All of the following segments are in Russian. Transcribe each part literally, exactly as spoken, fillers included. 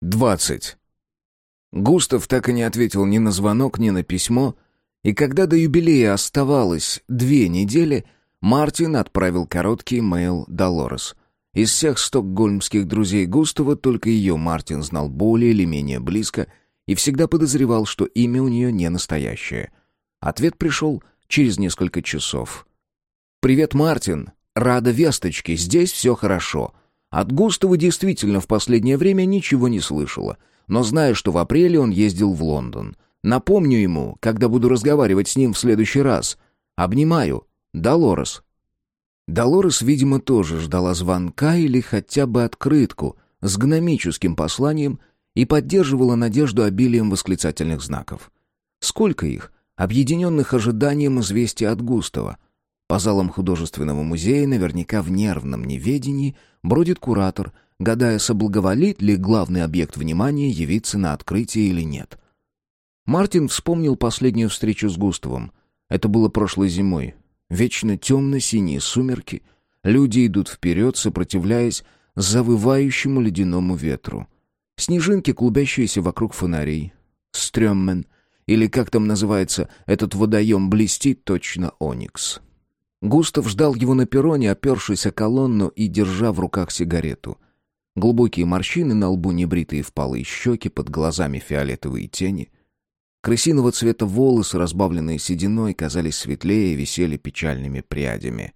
двадцать. Густав так и не ответил ни на звонок, ни на письмо, и когда до юбилея оставалось две недели, Мартин отправил короткий мейл Долорес. Из всех стокгольмских друзей Густава только ее Мартин знал более или менее близко и всегда подозревал, что имя у нее не настоящее. Ответ пришел через несколько часов. «Привет, Мартин. Рада весточке. Здесь все хорошо. От Густава действительно в последнее время ничего не слышала, но знаю, что в апреле он ездил в Лондон. Напомню ему, когда буду разговаривать с ним в следующий раз. Обнимаю. Долорес». Долорес, видимо, тоже ждала звонка или хотя бы открытку с гномическим посланием и поддерживала надежду обилием восклицательных знаков. Сколько их, объединенных ожиданием известия от Густава? По залам художественного музея наверняка в нервном неведении бродит куратор, гадая, соблаговолит ли главный объект внимания явиться на открытие или нет. Мартин вспомнил последнюю встречу с Густавом. Это было прошлой зимой. Вечно темно-синие сумерки. Люди идут вперед, сопротивляясь завывающему ледяному ветру. Снежинки, клубящиеся вокруг фонарей. Стрёммен, или как там называется этот водоем, блестит точно оникс. Густав ждал его на перроне, опершись о колонну и держа в руках сигарету. Глубокие морщины на лбу, небритые впалые щеки, под глазами фиолетовые тени. Крысиного цвета волосы, разбавленные сединой, казались светлее и висели печальными прядями.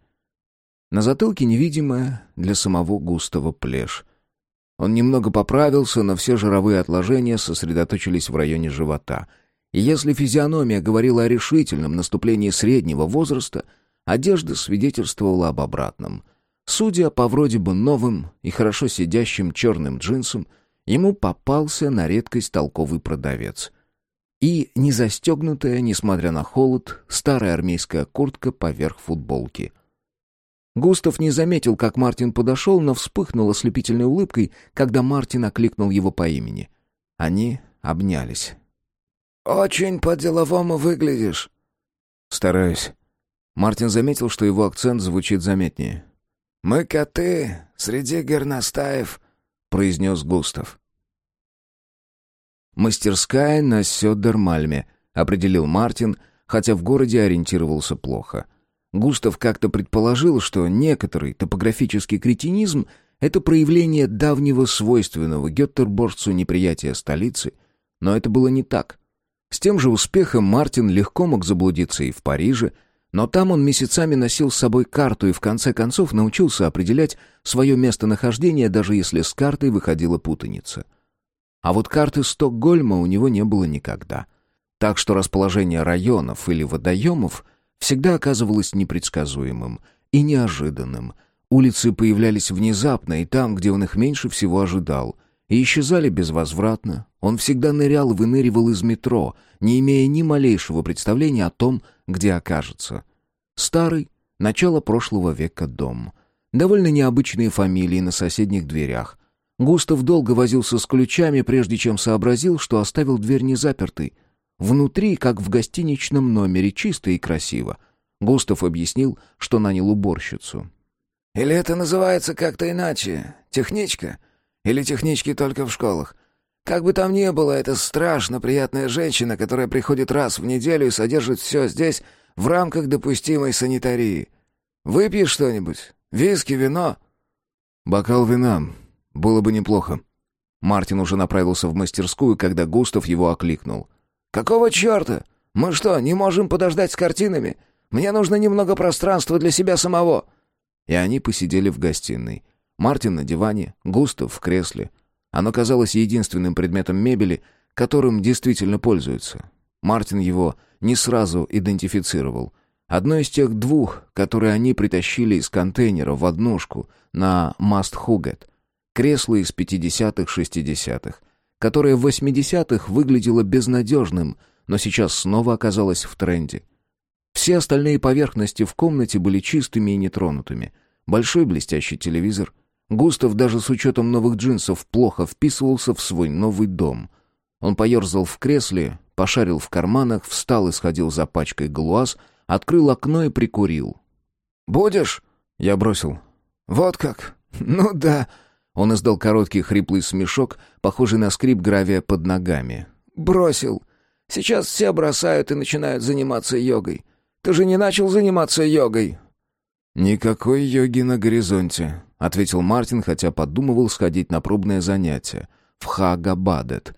На затылке невидимая для самого Густава плешь. Он немного поправился, но все жировые отложения сосредоточились в районе живота. И если физиономия говорила о решительном наступлении среднего возраста, одежда свидетельствовала об обратном. Судя по вроде бы новым и хорошо сидящим черным джинсам, ему попался на редкость толковый продавец. И не застегнутая, несмотря на холод, старая армейская куртка поверх футболки. Густав не заметил, как Мартин подошел, но вспыхнул ослепительной улыбкой, когда Мартин окликнул его по имени. Они обнялись. «Очень по-деловому выглядишь». «Стараюсь». Мартин заметил, что его акцент звучит заметнее. «Мы коты среди горностаев», — произнес Густав. «Мастерская на Сёдермальме», — определил Мартин, хотя в городе ориентировался плохо. Густав как-то предположил, что некоторый топографический кретинизм — это проявление давнего свойственного гётерборгцу неприятия столицы, но это было не так. С тем же успехом Мартин легко мог заблудиться и в Париже, но там он месяцами носил с собой карту и в конце концов научился определять свое местонахождение, даже если с картой выходила путаница. А вот карты Стокгольма у него не было никогда. Так что расположение районов или водоемов всегда оказывалось непредсказуемым и неожиданным. Улицы появлялись внезапно и там, где он их меньше всего ожидал, и исчезали безвозвратно. Он всегда нырял и выныривал из метро, не имея ни малейшего представления о том, где окажется. Старый, начало прошлого века дом. Довольно необычные фамилии на соседних дверях. Густав долго возился с ключами, прежде чем сообразил, что оставил дверь незапертой. Внутри, как в гостиничном номере, чисто и красиво. Густав объяснил, что нанял уборщицу. «Или это называется как-то иначе? Техничка? Или технички только в школах? Как бы там ни было, это страшно приятная женщина, которая приходит раз в неделю и содержит все здесь в рамках допустимой санитарии. Выпьешь что-нибудь? Виски, вино?» «Бокал вина. Было бы неплохо». Мартин уже направился в мастерскую, когда Густав его окликнул. «Какого черта? Мы что, не можем подождать с картинами? Мне нужно немного пространства для себя самого». И они посидели в гостиной. Мартин на диване, Густав в кресле. Оно казалось единственным предметом мебели, которым действительно пользуются. Мартин его не сразу идентифицировал. Одно из тех двух, которые они притащили из контейнера в однушку на Маст-Хугет. Кресло из пятидесятых-шестидесятых, которое в восьмидесятых выглядело безнадежным, но сейчас снова оказалось в тренде. Все остальные поверхности в комнате были чистыми и нетронутыми. Большой блестящий телевизор. Густав даже с учетом новых джинсов плохо вписывался в свой новый дом. Он поерзал в кресле, пошарил в карманах, встал и сходил за пачкой галуаз, открыл окно и прикурил. «Будешь?» Я бросил. «Вот как? Ну да». Он издал короткий хриплый смешок, похожий на скрип гравия под ногами. «Бросил. Сейчас все бросают и начинают заниматься йогой. Ты же не начал заниматься йогой?» «Никакой йоги на горизонте», — ответил Мартин, хотя подумывал сходить на пробное занятие в Хагабадет.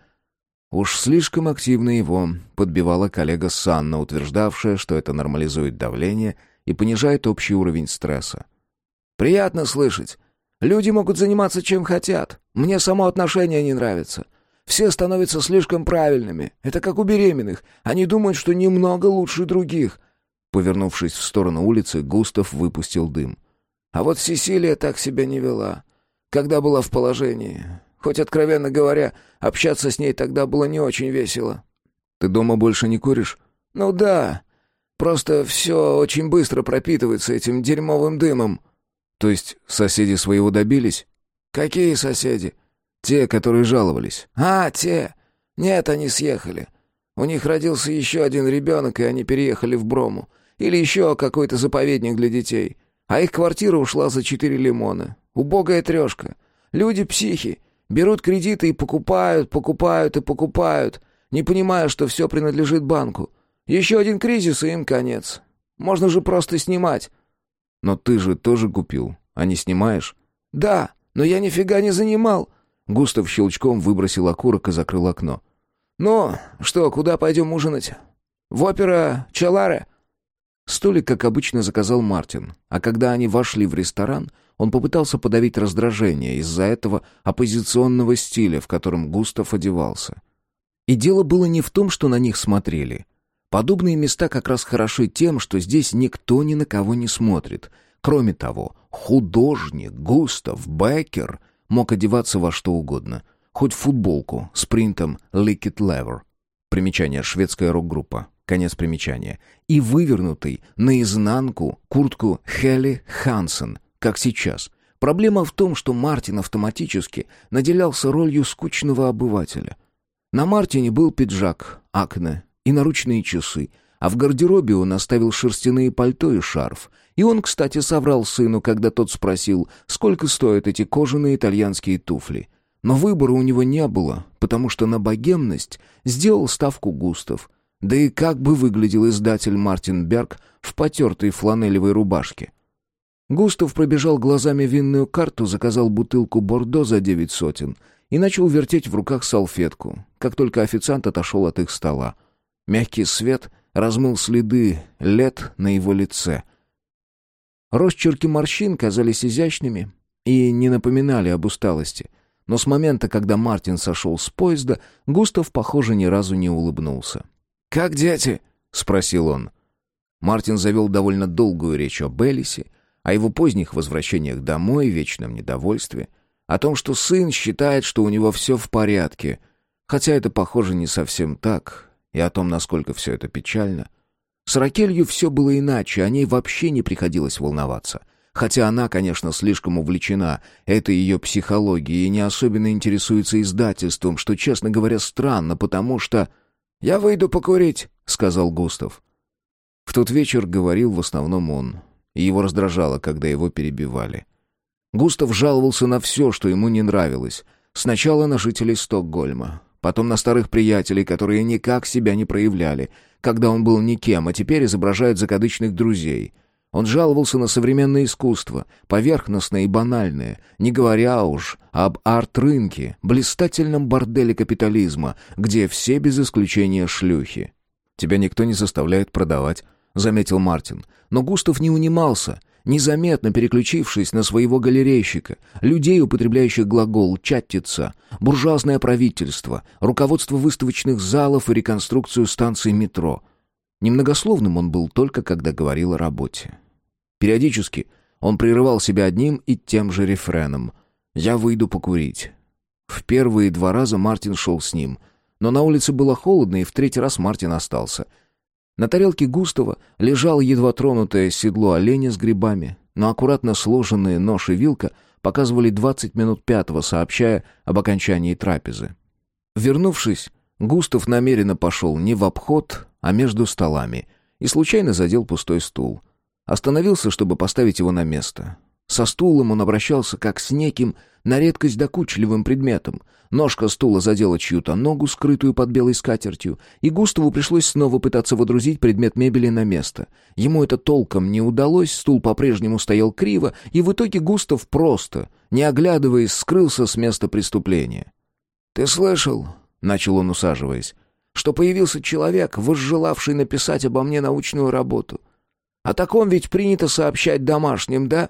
Уж слишком активно его подбивала коллега Санна, утверждавшая, что это нормализует давление и понижает общий уровень стресса. «Приятно слышать. Люди могут заниматься чем хотят. Мне само отношение не нравится. Все становятся слишком правильными. Это как у беременных. Они думают, что немного лучше других». Повернувшись в сторону улицы, Густав выпустил дым. «А вот Сесилия так себя не вела, когда была в положении. Хоть, откровенно говоря, общаться с ней тогда было не очень весело». «Ты дома больше не куришь?» «Ну да. Просто все очень быстро пропитывается этим дерьмовым дымом». «То есть соседи своего добились?» «Какие соседи?» «Те, которые жаловались». «А, те. Нет, они съехали. У них родился еще один ребенок, и они переехали в Брому. Или еще какой-то заповедник для детей. А их квартира ушла за четыре лимона. Убогая трешка. Люди психи. Берут кредиты и покупают, покупают и покупают, не понимая, что все принадлежит банку. Еще один кризис, и им конец. Можно же просто снимать». «Но ты же тоже купил, а не снимаешь?» «Да, но я нифига не занимал». Густав щелчком выбросил окурок и закрыл окно. «Ну, что, куда пойдем ужинать? В опера Чаларе?» Столик, как обычно, заказал Мартин, а когда они вошли в ресторан, он попытался подавить раздражение из-за этого оппозиционного стиля, в котором Густав одевался. И дело было не в том, что на них смотрели. Подобные места как раз хороши тем, что здесь никто ни на кого не смотрит. Кроме того, художник Густав Беккер мог одеваться во что угодно, хоть в футболку с принтом «Lick it lever». Примечание: шведская рок-группа. Конец примечания. И вывернутый наизнанку куртку Хелли Хансен, как сейчас. Проблема в том, что Мартин автоматически наделялся ролью скучного обывателя. На Мартине был пиджак, акне и наручные часы, а в гардеробе он оставил шерстяные пальто и шарф. И он, кстати, соврал сыну, когда тот спросил, сколько стоят эти кожаные итальянские туфли. Но выбора у него не было, потому что на богемность сделал ставку Густав. Да и как бы выглядел издатель Мартин Берг в потертой фланелевой рубашке? Густав пробежал глазами винную карту, заказал бутылку бордо за девять сотен и начал вертеть в руках салфетку, как только официант отошел от их стола. Мягкий свет размыл следы лет на его лице. Росчерки морщин казались изящными и не напоминали об усталости. Но с момента, когда Мартин сошел с поезда, Густав, похоже, ни разу не улыбнулся. «Как дети?» — спросил он. Мартин завел довольно долгую речь об Элисе, о его поздних возвращениях домой, вечном недовольстве, о том, что сын считает, что у него все в порядке, хотя это, похоже, не совсем так, и о том, насколько все это печально. С Ракелью все было иначе, о ней вообще не приходилось волноваться. Хотя она, конечно, слишком увлечена этой ее психологией и не особенно интересуется издательством, что, честно говоря, странно, потому что... «Я выйду покурить», — сказал Густав. В тот вечер говорил в основном он, и его раздражало, когда его перебивали. Густав жаловался на все, что ему не нравилось. Сначала на жителей Стокгольма, потом на старых приятелей, которые никак себя не проявляли, когда он был никем, а теперь изображают закадычных друзей. Он жаловался на современное искусство, поверхностное и банальное, не говоря уж об арт-рынке, блистательном борделе капитализма, где все без исключения шлюхи. «Тебя никто не заставляет продавать», — заметил Мартин. Но Густав не унимался, незаметно переключившись на своего галерейщика, людей, употребляющих глагол «чаттиться», буржуазное правительство, руководство выставочных залов и реконструкцию станций метро. Немногословным он был только, когда говорил о работе. Периодически он прерывал себя одним и тем же рефреном «Я выйду покурить». В первые два раза Мартин шел с ним, но на улице было холодно, и в третий раз Мартин остался. На тарелке Густава лежало едва тронутое седло оленя с грибами, но аккуратно сложенные нож и вилка показывали двадцать минут пятого, сообщая об окончании трапезы. Вернувшись, Густав намеренно пошел не в обход, а между столами, и случайно задел пустой стул. Остановился, чтобы поставить его на место. Со стулом он обращался как с неким на редкость докучливым предметом. Ножка стула задела чью-то ногу, скрытую под белой скатертью, и Густаву пришлось снова пытаться водрузить предмет мебели на место. Ему это толком не удалось, стул по-прежнему стоял криво, и в итоге Густав просто, не оглядываясь, скрылся с места преступления. «Ты слышал?» — начал он, усаживаясь, «что появился человек, возжелавший написать обо мне научную работу. О таком ведь принято сообщать домашним, да?»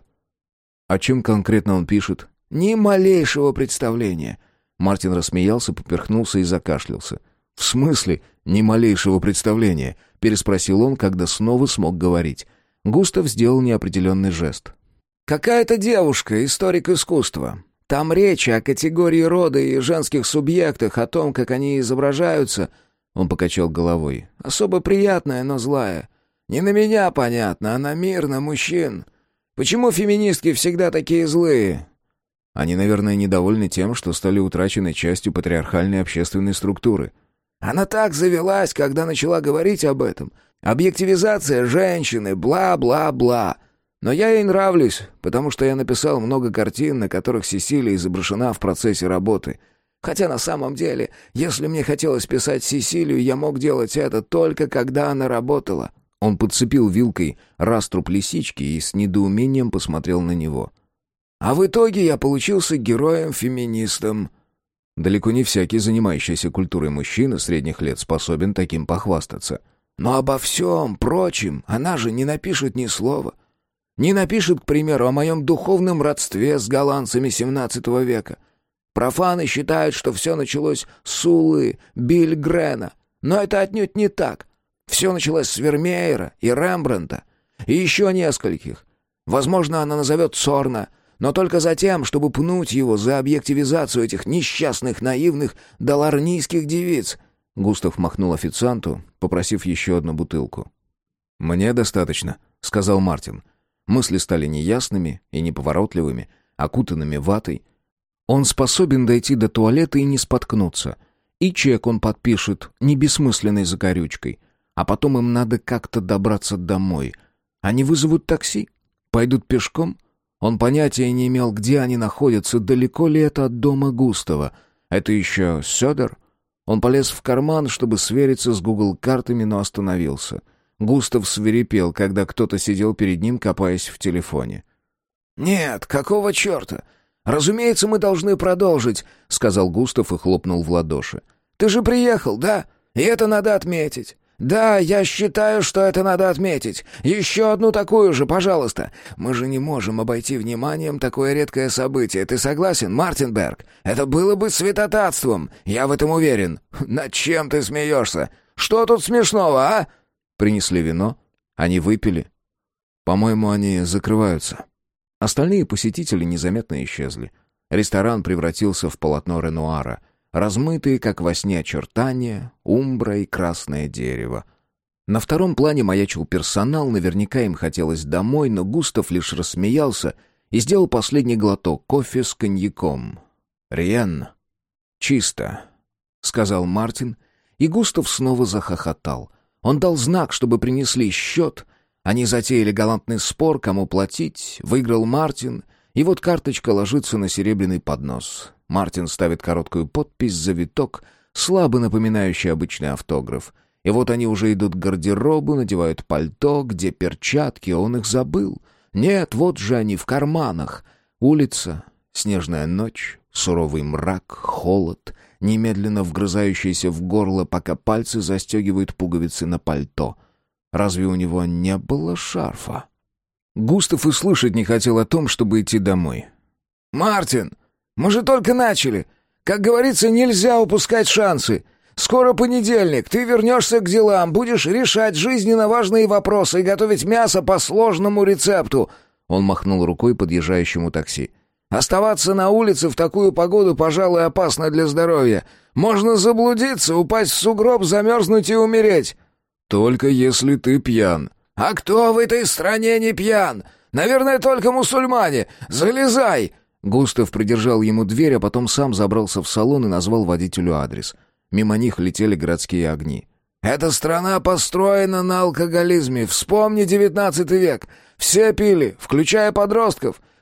«О чем конкретно он пишет?» «Ни малейшего представления». Мартин рассмеялся, поперхнулся и закашлялся. «В смысле ни малейшего представления?» — переспросил он, когда снова смог говорить. Густав сделал неопределенный жест. «Какая-то девушка, историк искусства. Там речь о категории рода и женских субъектах, о том, как они изображаются». Он покачал головой. «Особо приятная, но злая. Не на меня, понятно, а на мир, на мужчин. Почему феминистки всегда такие злые?» «Они, наверное, недовольны тем, что стали утраченной частью патриархальной общественной структуры». «Она так завелась, когда начала говорить об этом. Объективизация женщины, бла-бла-бла. Но я ей нравлюсь, потому что я написал много картин, на которых Сесилия изображена в процессе работы. Хотя на самом деле, если мне хотелось писать Сесилию, я мог делать это только когда она работала». Он подцепил вилкой раструб лисички и с недоумением посмотрел на него. «А в итоге я получился героем-феминистом». Далеко не всякий занимающийся культурой мужчина средних лет способен таким похвастаться. «Но обо всем прочем она же не напишет ни слова. Не напишет, к примеру, о моем духовном родстве с голландцами семнадцатого века. Профаны считают, что все началось с Сулы, Бильгрена. Но это отнюдь не так. Все началось с Вермеера и Рембрандта. И еще нескольких. Возможно, она назовет Цорна, но только за тем, чтобы пнуть его за объективизацию этих несчастных, наивных даларнийских девиц». Густав махнул официанту, попросив еще одну бутылку. «Мне достаточно», — сказал Мартин. Мысли стали неясными и неповоротливыми, окутанными ватой. Он способен дойти до туалета и не споткнуться. И чек он подпишет не бессмысленной закорючкой. А потом им надо как-то добраться домой. Они вызовут такси? Пойдут пешком? Он понятия не имел, где они находятся, далеко ли это от дома Густава. Это еще Сёдор? Он полез в карман, чтобы свериться с Гугл-картами, но остановился. Густав свирепел, когда кто-то сидел перед ним, копаясь в телефоне. «Нет, какого черта? Разумеется, мы должны продолжить», — сказал Густав и хлопнул в ладоши. «Ты же приехал, да? И это надо отметить. Да, я считаю, что это надо отметить. Еще одну такую же, пожалуйста. Мы же не можем обойти вниманием такое редкое событие. Ты согласен, Мартинберг? Это было бы святотатством, я в этом уверен. Над чем ты смеешься? Что тут смешного, а?» Принесли вино, они выпили. По-моему, они закрываются. Остальные посетители незаметно исчезли. Ресторан превратился в полотно Ренуара. Размытые, как во сне, очертания, умбра и красное дерево. На втором плане маячил персонал, наверняка им хотелось домой, но Густав лишь рассмеялся и сделал последний глоток кофе с коньяком. «Риен, чисто», — сказал Мартин, и Густав снова захохотал. Он дал знак, чтобы принесли счет. Они затеяли галантный спор, кому платить. Выиграл Мартин, и вот карточка ложится на серебряный поднос. Мартин ставит короткую подпись, завиток, слабо напоминающий обычный автограф. И вот они уже идут к гардеробу, надевают пальто, где перчатки, он их забыл. Нет, вот же они, в карманах. Улица, снежная ночь, суровый мрак, холод, немедленно вгрызающийся в горло, пока пальцы застегивают пуговицы на пальто. Разве у него не было шарфа? Густав и слышать не хотел о том, чтобы идти домой. «Мартин, мы же только начали. Как говорится, нельзя упускать шансы. Скоро понедельник, ты вернешься к делам, будешь решать жизненно важные вопросы и готовить мясо по сложному рецепту». Он махнул рукой подъезжающему такси. «Оставаться на улице в такую погоду, пожалуй, опасно для здоровья. Можно заблудиться, упасть в сугроб, замерзнуть и умереть». «Только если ты пьян». «А кто в этой стране не пьян? Наверное, только мусульмане. Залезай!» Густав придержал ему дверь, а потом сам забрался в салон и назвал водителю адрес. Мимо них летели городские огни. «Эта страна построена на алкоголизме. Вспомни девятнадцатый век. Все пили, включая подростков.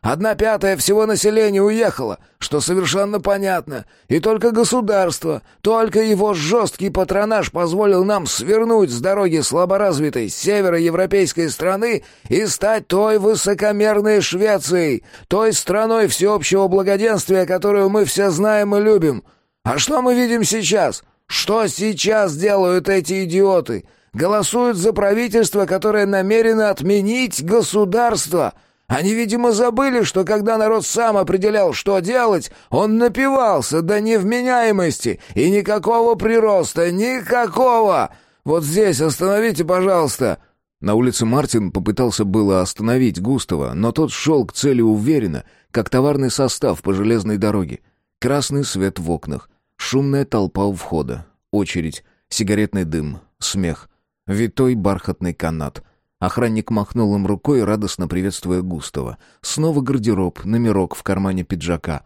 Одна пятая всего населения уехала, что совершенно понятно. И только государство, только его жесткий патронаж позволил нам свернуть с дороги слаборазвитой североевропейской страны и стать той высокомерной Швецией, той страной всеобщего благоденствия, которую мы все знаем и любим. А что мы видим сейчас? Что сейчас делают эти идиоты? Голосуют за правительство, которое намерено отменить государство. Они, видимо, забыли, что когда народ сам определял, что делать, он напивался до невменяемости, и никакого прироста, никакого! Вот здесь остановите, пожалуйста!» На улице Мартин попытался было остановить Густава, но тот шел к цели уверенно, как товарный состав по железной дороге. Красный свет в окнах, шумная толпа у входа, очередь, сигаретный дым, смех, витой бархатный канат. Охранник махнул им рукой, радостно приветствуя Густава. Снова гардероб, номерок в кармане пиджака.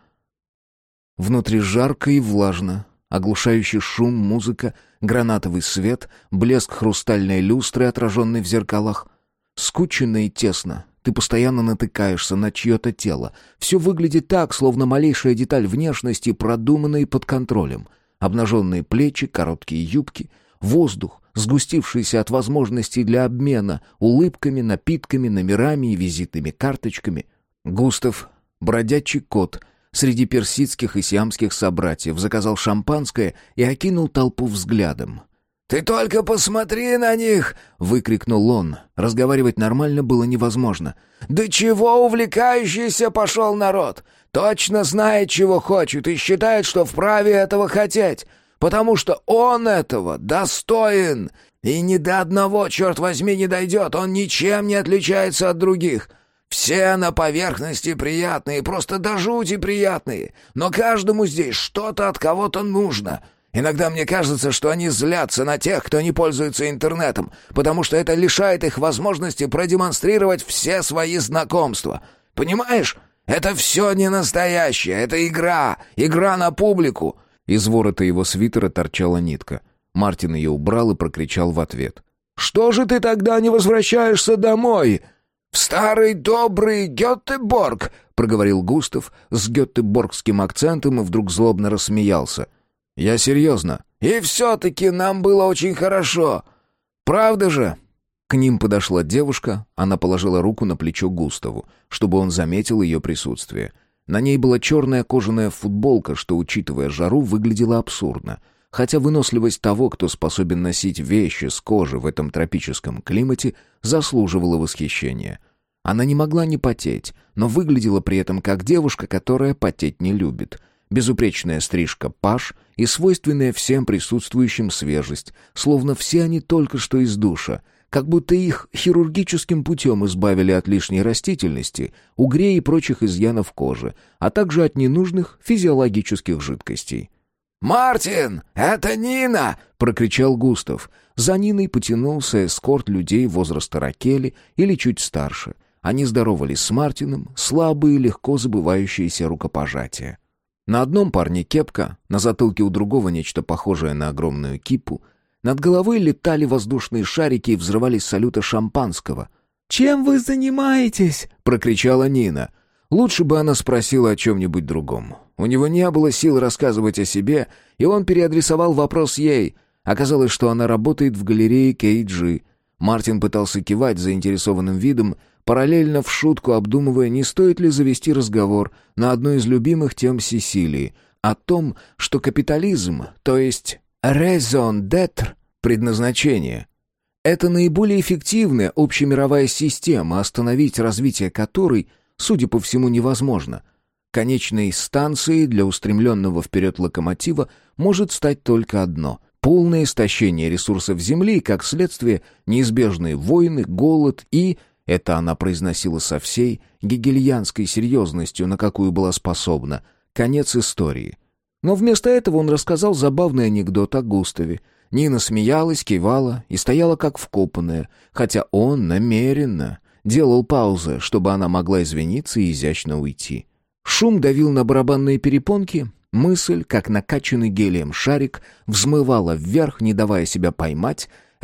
Внутри жарко и влажно. Оглушающий шум, музыка, гранатовый свет, блеск хрустальной люстры, отраженной в зеркалах. Скучно и тесно. Ты постоянно натыкаешься на чье-то тело. Все выглядит так, словно малейшая деталь внешности продумана и под контролем. Обнаженные плечи, короткие юбки, воздух, сгустившийся от возможностей для обмена улыбками, напитками, номерами и визитными карточками. Густав, бродячий кот, среди персидских и сиамских собратьев, заказал шампанское и окинул толпу взглядом. «Ты только посмотри на них!» — выкрикнул он. Разговаривать нормально было невозможно. «Да чего увлекающийся пошел народ! Точно знает, чего хочет, и считает, что вправе этого хотеть, потому что он этого достоин! И ни до одного, черт возьми, не дойдет, он ничем не отличается от других!» Все на поверхности приятные, просто до жути приятные, но каждому здесь что-то от кого-то нужно. Иногда мне кажется, что они злятся на тех, кто не пользуется интернетом, потому что это лишает их возможности продемонстрировать все свои знакомства. Понимаешь? Это все не настоящее, это игра, игра на публику». Из ворота его свитера торчала нитка. Мартин ее убрал и прокричал в ответ: «Что же ты тогда не возвращаешься домой?» «В старый добрый Гетеборг», — проговорил Густав с гетеборгским акцентом и вдруг злобно рассмеялся. «Я серьезно». «И все-таки нам было очень хорошо. Правда же?» К ним подошла девушка, она положила руку на плечо Густаву, чтобы он заметил ее присутствие. На ней была черная кожаная футболка, что, учитывая жару, выглядела абсурдно. Хотя выносливость того, кто способен носить вещи с кожи в этом тропическом климате, заслуживала восхищения. Она не могла не потеть, но выглядела при этом как девушка, которая потеть не любит. Безупречная стрижка паж и свойственная всем присутствующим свежесть, словно все они только что из душа, как будто их хирургическим путем избавили от лишней растительности, угрей и прочих изъянов кожи, а также от ненужных физиологических жидкостей. «Мартин, это Нина!» — прокричал Густав. За Ниной потянулся эскорт людей возраста Ракели или чуть старше. Они здоровались с Мартином, слабые, легко забывающиеся рукопожатия. На одном парне кепка, на затылке у другого нечто похожее на огромную кипу. Над головой летали воздушные шарики и взрывались салюты шампанского. «Чем вы занимаетесь?» — прокричала Нина. Лучше бы она спросила о чем-нибудь другом. У него не было сил рассказывать о себе, и он переадресовал вопрос ей. Оказалось, что она работает в галерее кей джи. Мартин пытался кивать заинтересованным видом, параллельно в шутку обдумывая, не стоит ли завести разговор на одну из любимых тем Сесилии, о том, что капитализм, то есть raison d'être, предназначение, это наиболее эффективная общемировая система, остановить развитие которой, судя по всему, невозможно. Конечной станцией для устремленного вперед локомотива может стать только одно — полное истощение ресурсов Земли и, как следствие, неизбежные войны, голод и... Это она произносила со всей гегельянской серьезностью, на какую была способна. Конец истории. Но вместо этого он рассказал забавный анекдот о Густаве. Нина смеялась, кивала и стояла как вкопанная, хотя он намеренно делал паузы, чтобы она могла извиниться и изящно уйти. Шум давил на барабанные перепонки, мысль, как накачанный гелием шарик, взмывала вверх, не давая себя поймать.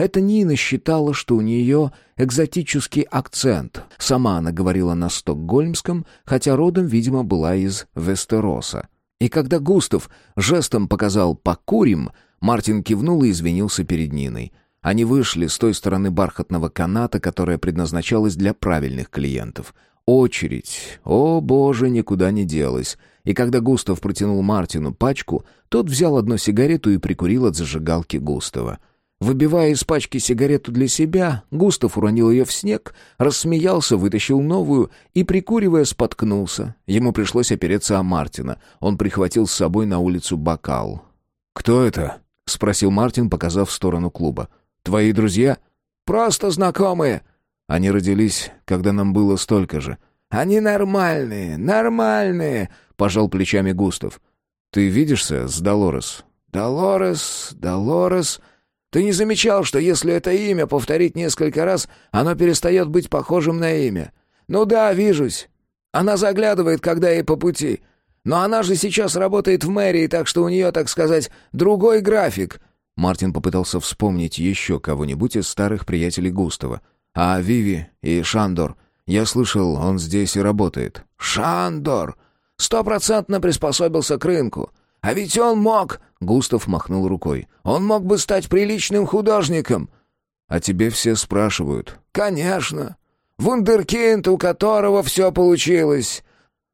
Это Нина считала, что у нее экзотический акцент. Сама она говорила на стокгольмском, хотя родом, видимо, была из Вестероса. И когда Густав жестом показал «покурим», Мартин кивнул и извинился перед Ниной. Они вышли с той стороны бархатного каната, которая предназначалась для правильных клиентов. Очередь, о боже, никуда не делась. И когда Густав протянул Мартину пачку, тот взял одну сигарету и прикурил от зажигалки Густава. Выбивая из пачки сигарету для себя, Густав уронил ее в снег, рассмеялся, вытащил новую и, прикуривая, споткнулся. Ему пришлось опереться о Мартина. Он прихватил с собой на улицу бокал. «Кто это?» — спросил Мартин, показав в сторону клуба. «Твои друзья?» «Просто знакомые». «Они родились, когда нам было столько же». «Они нормальные, нормальные», — пожал плечами Густав. «Ты видишься с Долорес?» «Долорес, Долорес...» «Ты не замечал, что если это имя повторить несколько раз, оно перестает быть похожим на имя?» «Ну да, вижусь. Она заглядывает, когда ей по пути. Но она же сейчас работает в мэрии, так что у нее, так сказать, другой график». Мартин попытался вспомнить еще кого-нибудь из старых приятелей Густава. «А Виви и Шандор? Я слышал, он здесь и работает». «Шандор! Стопроцентно приспособился к рынку. А ведь он мог...» — Густав махнул рукой. «Он мог бы стать приличным художником». «А тебе все спрашивают». «Конечно. Вундеркинд, у которого все получилось.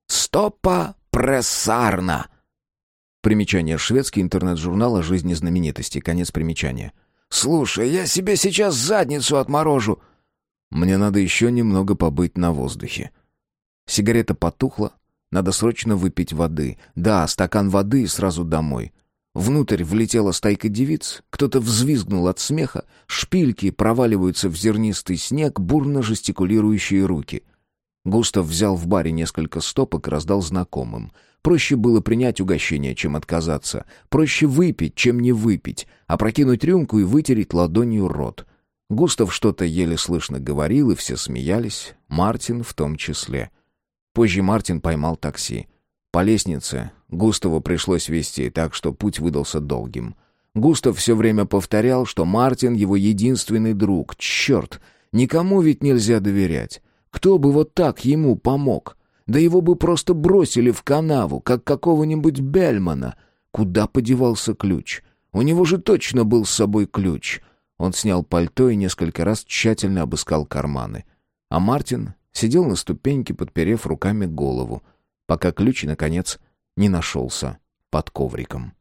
Стоппа прессарна». Примечание. Шведский интернет-журнал о жизни знаменитостей. Конец примечания. «Слушай, я себе сейчас задницу отморожу». «Мне надо еще немного побыть на воздухе». Сигарета потухла. Надо срочно выпить воды. Да, стакан воды и сразу домой. Внутрь влетела стайка девиц. Кто-то взвизгнул от смеха. Шпильки проваливаются в зернистый снег, бурно жестикулирующие руки. Густав взял в баре несколько стопок и раздал знакомым. Проще было принять угощение, чем отказаться. Проще выпить, чем не выпить. Опрокинуть рюмку и вытереть ладонью рот. Густав что-то еле слышно говорил, и все смеялись. Мартин в том числе. Позже Мартин поймал такси. По лестнице Густаву пришлось везти, так что путь выдался долгим. Густав все время повторял, что Мартин его единственный друг. Черт, никому ведь нельзя доверять. Кто бы вот так ему помог? Да его бы просто бросили в канаву, как какого-нибудь Бельмана. Куда подевался ключ? У него же точно был с собой ключ. Он снял пальто и несколько раз тщательно обыскал карманы. А Мартин сидел на ступеньке, подперев руками голову, пока ключ, наконец, не нашелся под ковриком.